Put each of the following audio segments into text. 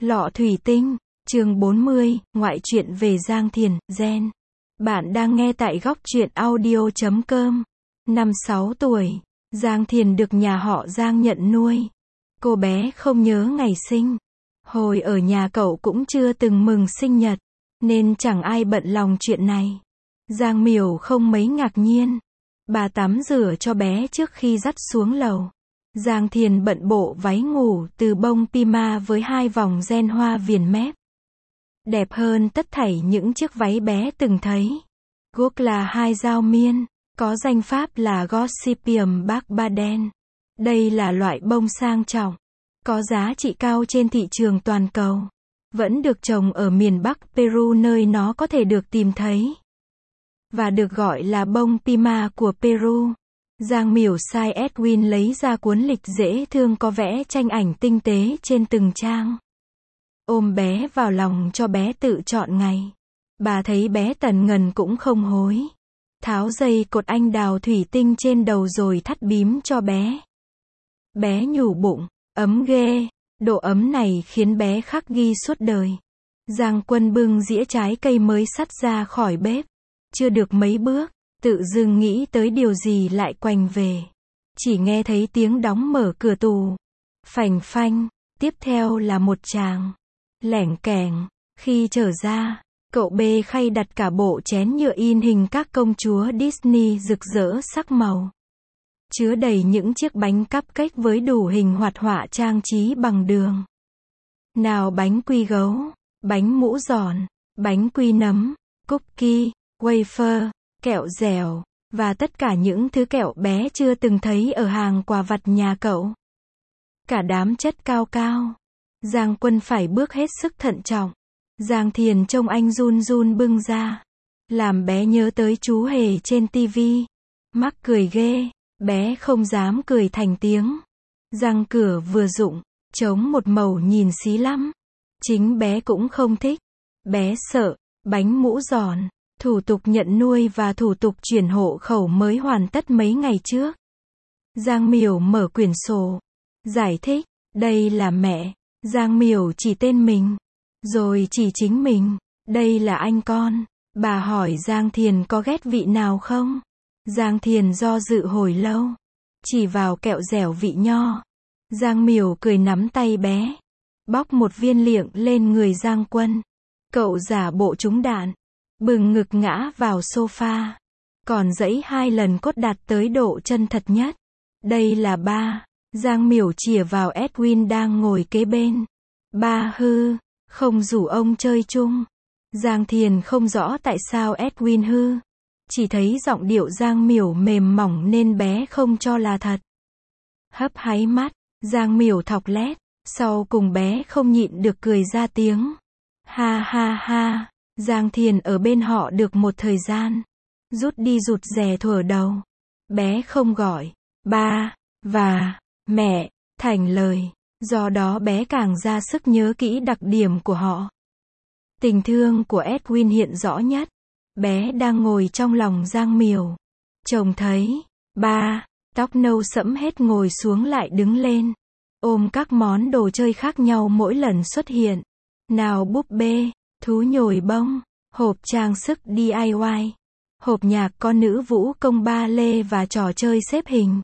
Lọ thủy tinh, chương 40, ngoại truyện về Giang Thiền, Gen. Bạn đang nghe tại góc truyện audio.com. Năm 6 tuổi, Giang Thiền được nhà họ Giang nhận nuôi. Cô bé không nhớ ngày sinh. Hồi ở nhà cậu cũng chưa từng mừng sinh nhật, nên chẳng ai bận lòng chuyện này. Giang Miểu không mấy ngạc nhiên. Bà tắm rửa cho bé trước khi dắt xuống lầu. Giang Thiền bận bộ váy ngủ từ bông pyjama với 2 vòng ren hoa viền mép. Đẹp hơn tất thảy những chiếc váy bé từng thấy. Guốc là 2 dao miên, có danh pháp là Gossypium barbaden. Đây là loại bông sang trọng, có giá trị cao trên thị trường toàn cầu. Vẫn được trồng ở miền Bắc Peru nơi nó có thể được tìm thấy. Và được gọi là bông pyjama của Peru. Giang Miểu sai Edwin lấy ra cuốn lịch dễ thương có vẽ tranh ảnh tinh tế trên từng trang. Ôm bé vào lòng cho bé tự chọn ngày. Bà thấy bé tần ngần cũng không hối. Tháo dây cột anh đào thủy tinh trên đầu rồi thắt bím cho bé. Bé nhủ bụng, ấm ghê. Độ ấm này khiến bé khắc ghi suốt đời. Giang Quân bưng dĩa trái cây mới xắt ra khỏi bếp. Chưa được mấy bước, tự dưng nghĩ tới điều gì lại quành về. Chỉ nghe thấy tiếng đóng mở cửa tủ. Phành phanh, tiếp theo là một tràng lẻng kẻng. Khi trở ra, cậu bê khay đặt cả bộ chén nhựa in hình các công chúa Disney rực rỡ sắc màu. Chứa đầy những chiếc bánh cupcake với đủ hình hoạt họa trang trí bằng đường. Nào bánh quy gấu, bánh mũ giòn, bánh quy nấm, cookie, wafer, kẹo dẻo, và tất cả những thứ kẹo bé chưa từng thấy ở hàng quà vặt nhà cậu. Cả đám chất cao cao. Giang Quân phải bước hết sức thận trọng. Giang Thiền trông anh run run bưng ra. Làm bé nhớ tới chú hề trên tivi. Mắc cười ghê, bé không dám cười thành tiếng. Răng cửa vừa rụng, trống một màu nhìn xí lắm. Chính bé cũng không thích. Bé sợ, bánh mũ giòn. Thủ tục nhận nuôi và thủ tục chuyển hộ khẩu mới hoàn tất mấy ngày trước. Giang Miểu mở quyển sổ. Giải thích, đây là mẹ. Giang Miểu chỉ tên mình. Rồi chỉ chính mình. Đây là anh con. Bà hỏi Giang Thiền có ghét vị nào không? Giang Thiền do dự hồi lâu. Chỉ vào kẹo dẻo vị nho. Giang Miểu cười nắm tay bé. Bóc một viên liệng lên người Giang Quân. Cậu giả bộ trúng đạn. Bừng ngực ngã vào sofa. Còn giãy 2 lần cốt đạt tới độ chân thật nhất. Đây là ba. Giang Miểu chìa vào Edwin đang ngồi kế bên. Ba hư, không rủ ông chơi chung. Giang Thiền không rõ tại sao Edwin hư. Chỉ thấy giọng điệu Giang Miểu mềm mỏng nên bé không cho là thật. Hấp háy mắt, Giang Miểu thọc lét. Sau cùng bé không nhịn được cười ra tiếng. Ha ha ha. Giang Thiền ở bên họ được một thời gian. Rút đi rụt rè thuở đầu. Bé không gọi ba và mẹ thành lời. Do đó bé càng ra sức nhớ kỹ đặc điểm của họ. Tình thương của Edwin hiện rõ nhất. Bé đang ngồi trong lòng Giang Miểu. Trông thấy ba, tóc nâu sẫm hết ngồi xuống lại đứng lên. Ôm các món đồ chơi khác nhau mỗi lần xuất hiện. Nào búp bê, thú nhồi bông, hộp trang sức DIY, hộp nhạc có nữ vũ công ba lê và trò chơi xếp hình.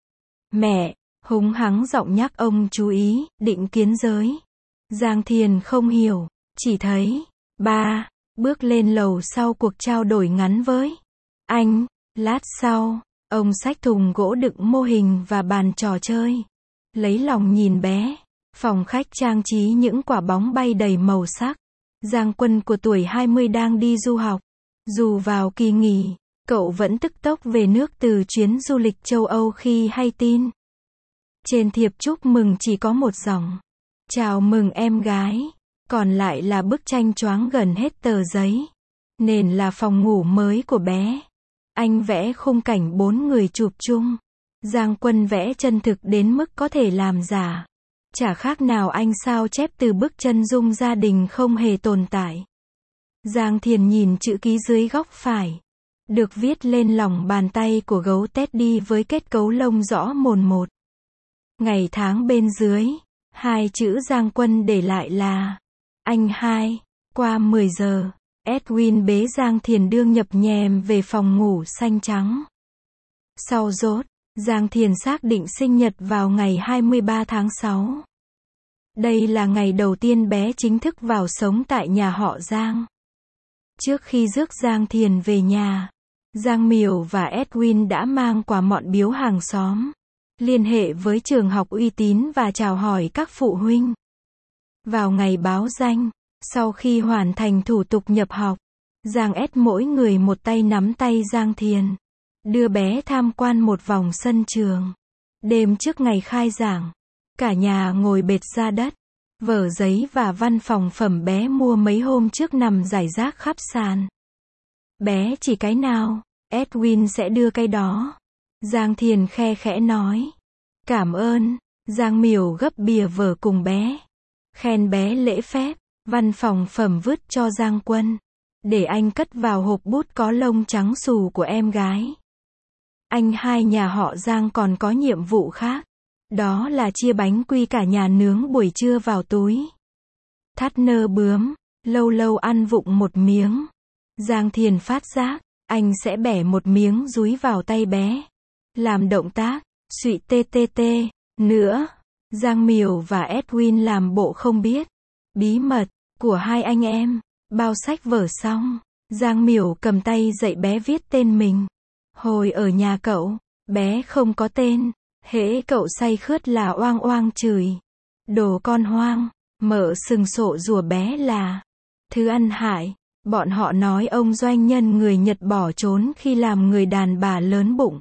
Mẹ, húng hắng giọng nhắc ông chú ý, định kiến giới. Giang Thiền không hiểu, chỉ thấy ba bước lên lầu sau cuộc trao đổi ngắn với anh. Lát sau, ông xách thùng gỗ đựng mô hình và bàn trò chơi. Lấy lòng nhìn bé. Phòng khách trang trí những quả bóng bay đầy màu sắc. Giang Quân của tuổi 20 đang đi du học. Dù vào kỳ nghỉ, cậu vẫn tức tốc về nước từ chuyến du lịch châu Âu khi hay tin. Trên thiệp chúc mừng chỉ có một dòng. Chào mừng em gái. Còn lại là bức tranh choáng gần hết tờ giấy. Nền là phòng ngủ mới của bé. Anh vẽ khung cảnh 4 người chụp chung. Giang Quân vẽ chân thực đến mức có thể làm giả. Chả khác nào anh sao chép từ bức chân dung gia đình không hề tồn tại. Giang Thiền nhìn chữ ký dưới góc phải. Được viết lên lòng bàn tay của gấu Teddy với kết cấu lông rõ mồn một. Ngày tháng bên dưới. Hai chữ Giang Quân để lại là anh hai. Qua 10 giờ, Edwin bế Giang Thiền đương nhập nhèm về phòng ngủ xanh trắng. Sau dốt, Giang Thiền xác định sinh nhật vào ngày 23 tháng 6. Đây là ngày đầu tiên bé chính thức vào sống tại nhà họ Giang. Trước khi rước Giang Thiền về nhà, Giang Miểu và Edwin đã mang quà mọn biếu hàng xóm, liên hệ với trường học uy tín và chào hỏi các phụ huynh. Vào ngày báo danh, sau khi hoàn thành thủ tục nhập học, Giang Ed mỗi người một tay nắm tay Giang Thiền, đưa bé tham quan một vòng sân trường. Đêm trước ngày khai giảng, cả nhà ngồi bệt ra đất, vở giấy và văn phòng phẩm bé mua mấy hôm trước nằm rải rác khắp sàn. Bé chỉ cái nào, Edwin sẽ đưa cái đó. Giang Thiền khe khẽ nói. Cảm ơn. Giang Miểu gấp bìa vở cùng bé. Khen bé lễ phép, văn phòng phẩm vứt cho Giang Quân. Để anh cất vào hộp bút có lông trắng xù của em gái. Anh hai nhà họ Giang còn có nhiệm vụ khác. Đó là chia bánh quy cả nhà nướng buổi trưa vào túi. Thắt nơ bướm, lâu lâu ăn vụng một miếng. Giang Thiền phát giác, anh sẽ bẻ một miếng dúi vào tay bé. Làm động tác, suy tê tê tê, nữa. Giang Miểu và Edwin làm bộ không biết. Bí mật của hai anh em. Bao sách vở xong, Giang Miểu cầm tay dạy bé viết tên mình. Hồi ở nhà cậu, bé không có tên. Hễ cậu say khướt là oang oang chửi. Đồ con hoang, mợ sừng sộ rủa bé là thứ ăn hại. Bọn họ nói ông doanh nhân người Nhật bỏ trốn khi làm người đàn bà lớn bụng.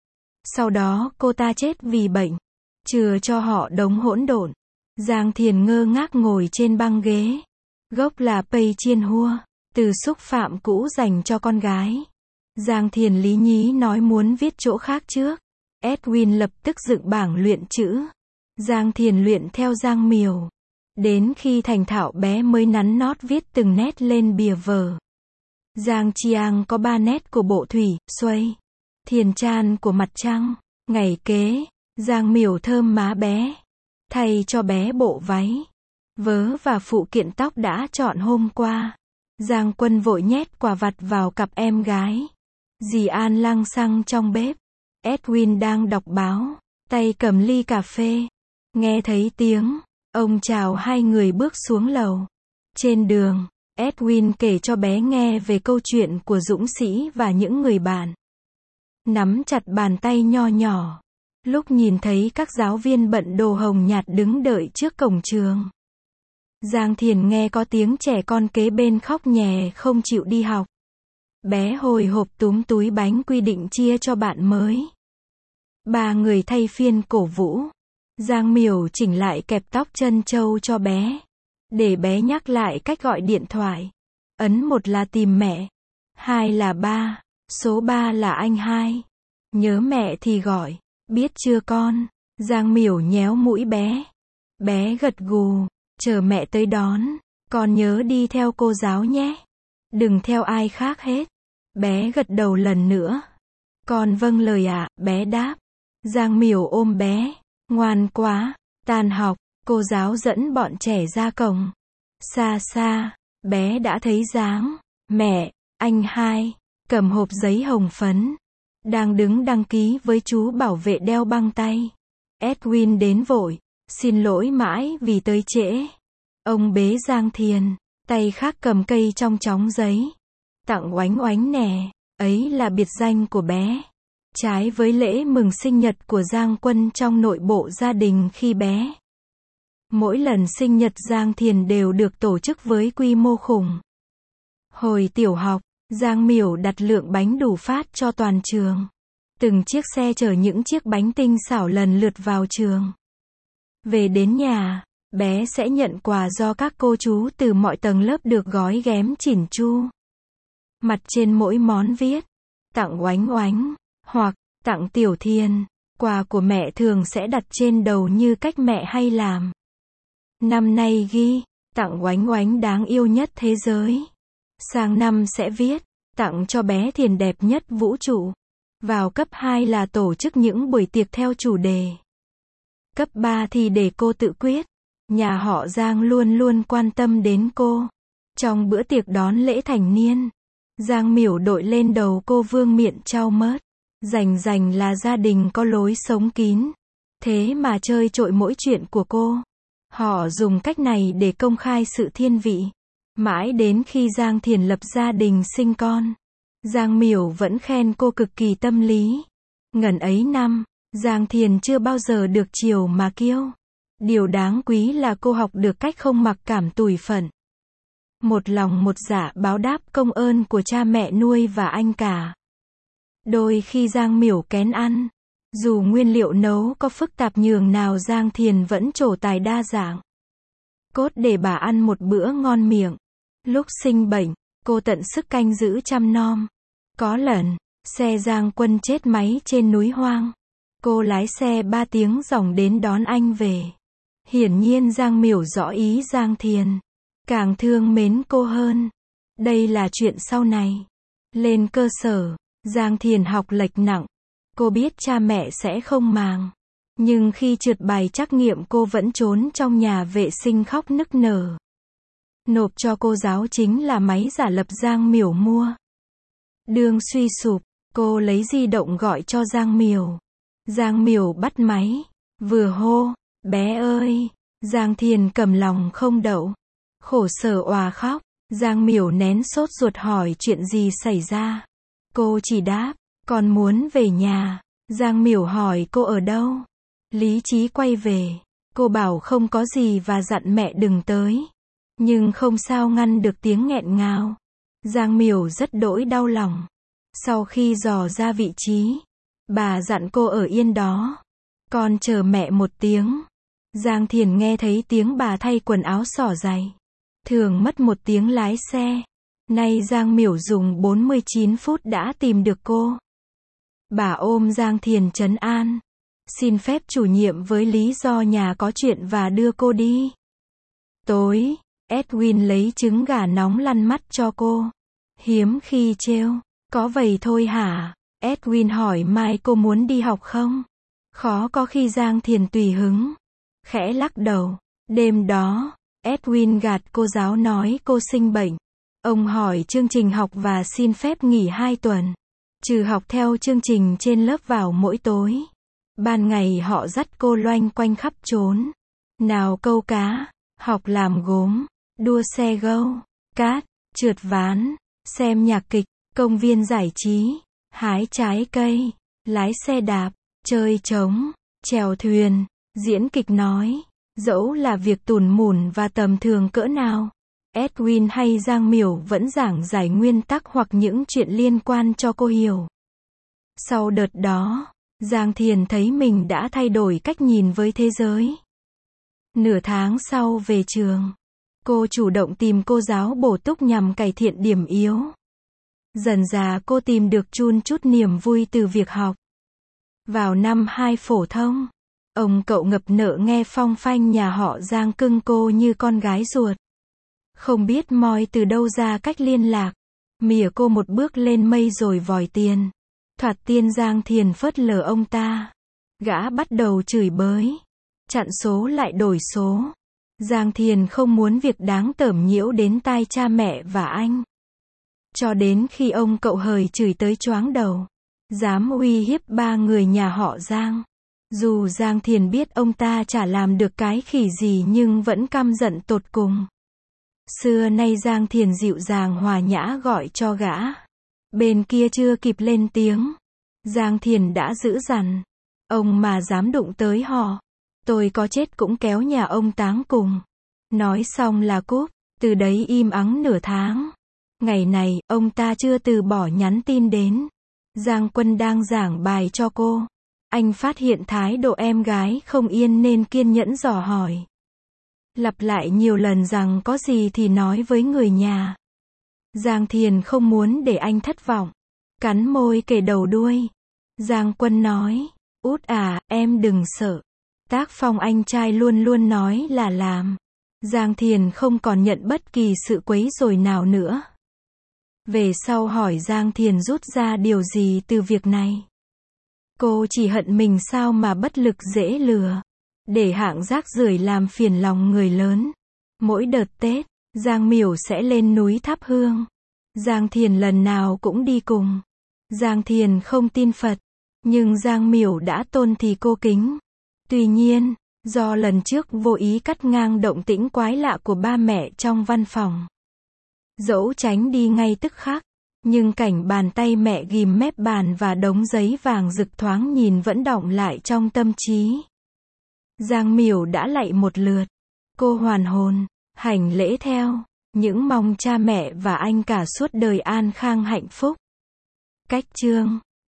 Sau đó cô ta chết vì bệnh. Chừa cho họ đống hỗn độn. Giang Thiền ngơ ngác ngồi trên băng ghế. Gốc là pây chiên hua, từ xúc phạm cũ dành cho con gái. Giang Thiền lý nhí nói muốn viết chỗ khác trước. Edwin lập tức dựng bảng luyện chữ. Giang Thiền luyện theo Giang Miểu. Đến khi thành thạo bé mới nắn nót viết từng nét lên bìa vở. Giang Chiang có 3 nét của bộ thủy, xuây. Thiền Chan của mặt trăng. Ngày kế, Giang Miểu thơm má bé. Thay cho bé bộ váy, vớ và phụ kiện tóc đã chọn hôm qua. Giang Quân vội nhét quà vặt vào cặp em gái. Dì An lăng xăng trong bếp. Edwin đang đọc báo, tay cầm ly cà phê. Nghe thấy tiếng, ông chào hai người bước xuống lầu. Trên đường, Edwin kể cho bé nghe về câu chuyện của dũng sĩ và những người bạn. Nắm chặt bàn tay nho nhỏ. Lúc nhìn thấy các giáo viên bận đồ hồng nhạt đứng đợi trước cổng trường. Giang Thiền nghe có tiếng trẻ con kế bên khóc nhè không chịu đi học. Bé hồi hộp túm túi bánh quy định chia cho bạn mới. 3 người thay phiên cổ vũ. Giang Miểu chỉnh lại kẹp tóc chân trâu cho bé. Để bé nhắc lại cách gọi điện thoại. Ấn 1 là tìm mẹ. 2 là ba. Số 3 là anh hai. Nhớ mẹ thì gọi. Biết chưa con? Giang Miểu nhéo mũi bé. Bé gật gù. Chờ mẹ tới đón. Con nhớ đi theo cô giáo nhé. Đừng theo ai khác hết. Bé gật đầu lần nữa. Con vâng lời ạ, bé đáp. Giang Miểu ôm bé. Ngoan quá. Tan học, cô giáo dẫn bọn trẻ ra cổng. Xa xa, bé đã thấy dáng. Mẹ, anh hai, cầm hộp giấy hồng phấn. Đang đứng đăng ký với chú bảo vệ đeo băng tay. Edwin đến vội. Xin lỗi mãi vì tới trễ. Ông bế Giang Thiền. Tay khác cầm cây trong chóng giấy. Tặng Oánh Oánh nè. Ấy là biệt danh của bé. Trái với lễ mừng sinh nhật của Giang Quân trong nội bộ gia đình khi bé. Mỗi lần sinh nhật Giang Thiền đều được tổ chức với quy mô khủng. Hồi tiểu học, Giang Miểu đặt lượng bánh đủ phát cho toàn trường. Từng chiếc xe chở những chiếc bánh tinh xảo lần lượt vào trường. Về đến nhà, bé sẽ nhận quà do các cô chú từ mọi tầng lớp được gói ghém chỉn chu. Mặt trên mỗi món viết, tặng Oánh Oánh, hoặc, tặng Tiểu Thiền. Quà của mẹ thường sẽ đặt trên đầu như cách mẹ hay làm. Năm nay ghi, tặng Oánh Oánh đáng yêu nhất thế giới. Sang năm sẽ viết, tặng cho bé Thiền đẹp nhất vũ trụ. Vào cấp 2 là tổ chức những buổi tiệc theo chủ đề. Cấp 3 thì để cô tự quyết. Nhà họ Giang luôn luôn quan tâm đến cô. Trong bữa tiệc đón lễ thành niên, Giang Miểu đội lên đầu cô vương miện trao mớt. Rành là gia đình có lối sống kín. Thế mà chơi trội mỗi chuyện của cô. Họ dùng cách này để công khai sự thiên vị. Mãi đến khi Giang Thiền lập gia đình sinh con, Giang Miểu vẫn khen cô cực kỳ tâm lý. Ngần ấy năm, Giang Thiền chưa bao giờ được chiều mà kiêu. Điều đáng quý là cô học được cách không mặc cảm tủi phận. Một lòng một dạ báo đáp công ơn của cha mẹ nuôi và anh cả. Đôi khi Giang Miểu kén ăn. Dù nguyên liệu nấu có phức tạp nhường nào Giang Thiền vẫn trổ tài đa dạng. Cốt để bà ăn một bữa ngon miệng. Lúc sinh bệnh, cô tận sức canh giữ chăm nom. Có lần, xe Giang Quân chết máy trên núi hoang. Cô lái xe 3 tiếng dòng đến đón anh về. Hiển nhiên Giang Miểu rõ ý Giang Thiền. Càng thương mến cô hơn. Đây là chuyện sau này. Lên cơ sở, Giang Thiền học lệch nặng. Cô biết cha mẹ sẽ không màng. Nhưng khi trượt bài trắc nghiệm cô vẫn trốn trong nhà vệ sinh khóc nức nở. Nộp cho cô giáo chính là máy giả lập Giang Miểu mua. Đường suy sụp, cô lấy di động gọi cho Giang Miểu. Giang Miểu bắt máy, vừa hô, bé ơi. Giang Thiền cầm lòng không đậu. Khổ sở òa khóc. Giang Miểu nén sốt ruột hỏi chuyện gì xảy ra. Cô chỉ đáp, con muốn về nhà. Giang Miểu hỏi cô ở đâu. Lý trí quay về. Cô bảo không có gì và dặn mẹ đừng tới. Nhưng không sao ngăn được tiếng nghẹn ngào. Giang Miểu rất đỗi đau lòng. Sau khi dò ra vị trí, bà dặn cô ở yên đó. Con chờ mẹ một tiếng. Giang Thiền nghe thấy tiếng bà thay quần áo xỏ giày. Thường mất 1 tiếng lái xe. Nay Giang Miểu dùng 49 phút đã tìm được cô. Bà ôm Giang Thiền trấn an. Xin phép chủ nhiệm với lý do nhà có chuyện và đưa cô đi. Tối, Edwin lấy trứng gà nóng lăn mắt cho cô. Hiếm khi trêu. Có vậy thôi hả? Edwin hỏi mai cô muốn đi học không? Khó có khi Giang Thiền tùy hứng. Khẽ lắc đầu. Đêm đó, Edwin gạt cô giáo nói cô sinh bệnh. Ông hỏi chương trình học và xin phép nghỉ 2 tuần. Trừ học theo chương trình trên lớp vào mỗi tối. Ban ngày họ dắt cô loanh quanh khắp trốn. Nào câu cá, học làm gốm, đua xe gâu, cát, trượt ván, xem nhạc kịch, công viên giải trí, hái trái cây, lái xe đạp, chơi trống, chèo thuyền, diễn kịch nói. Dẫu là việc tủn mủn và tầm thường cỡ nào, Edwin hay Giang Miểu vẫn giảng giải nguyên tắc hoặc những chuyện liên quan cho cô hiểu. Sau đợt đó, Giang Thiền thấy mình đã thay đổi cách nhìn với thế giới. Nửa tháng sau về trường, cô chủ động tìm cô giáo bổ túc nhằm cải thiện điểm yếu. Dần dà cô tìm được chun chút niềm vui từ việc học. Vào năm 2 phổ thông, ông cậu ngập nợ nghe phong phanh nhà họ Giang cưng cô như con gái ruột. Không biết moi từ đâu ra cách liên lạc. Mỉa cô một bước lên mây rồi vòi tiền. Thoạt tiên Giang Thiền phớt lờ ông ta. Gã bắt đầu chửi bới. Chặn số lại đổi số. Giang Thiền không muốn việc đáng tởm nhiễu đến tai cha mẹ và anh. Cho đến khi ông cậu hời chửi tới choáng đầu. Dám uy hiếp 3 người nhà họ Giang. Dù Giang Thiền biết ông ta chả làm được cái khỉ gì nhưng vẫn căm giận tột cùng. Xưa nay Giang Thiền dịu dàng hòa nhã gọi cho gã. Bên kia chưa kịp lên tiếng. Giang Thiền đã giữ dằn. Ông mà dám đụng tới họ. Tôi có chết cũng kéo nhà ông táng cùng. Nói xong là cúp. Từ đấy im ắng nửa tháng. Ngày này, ông ta chưa từ bỏ nhắn tin đến. Giang Quân đang giảng bài cho cô. Anh phát hiện thái độ em gái không yên nên kiên nhẫn dò hỏi. Lặp lại nhiều lần rằng có gì thì nói với người nhà. Giang Thiền không muốn để anh thất vọng. Cắn môi kể đầu đuôi. Giang Quân nói, út à, em đừng sợ. Tác phong anh trai luôn luôn nói là làm. Giang Thiền không còn nhận bất kỳ sự quấy rối nào nữa. Về sau hỏi Giang Thiền rút ra điều gì từ việc này. Cô chỉ hận mình sao mà bất lực dễ lừa. để hạng rác rưởi làm phiền lòng người lớn. Mỗi đợt Tết, Giang Miểu sẽ lên núi thắp hương. Giang Thiền lần nào cũng đi cùng. Giang Thiền không tin Phật, nhưng Giang Miểu đã tôn thì cô kính. Tuy nhiên, do lần trước vô ý cắt ngang động tĩnh quái lạ của ba mẹ trong văn phòng, dẫu tránh đi ngay tức khắc, nhưng cảnh bàn tay mẹ ghim mép bàn và đống giấy vàng rực thoáng nhìn vẫn đọng lại trong tâm trí. Giang Miểu đã lạy một lượt. Cô hoàn hồn, hành lễ theo, những mong cha mẹ và anh cả suốt đời an khang hạnh phúc. Cách chương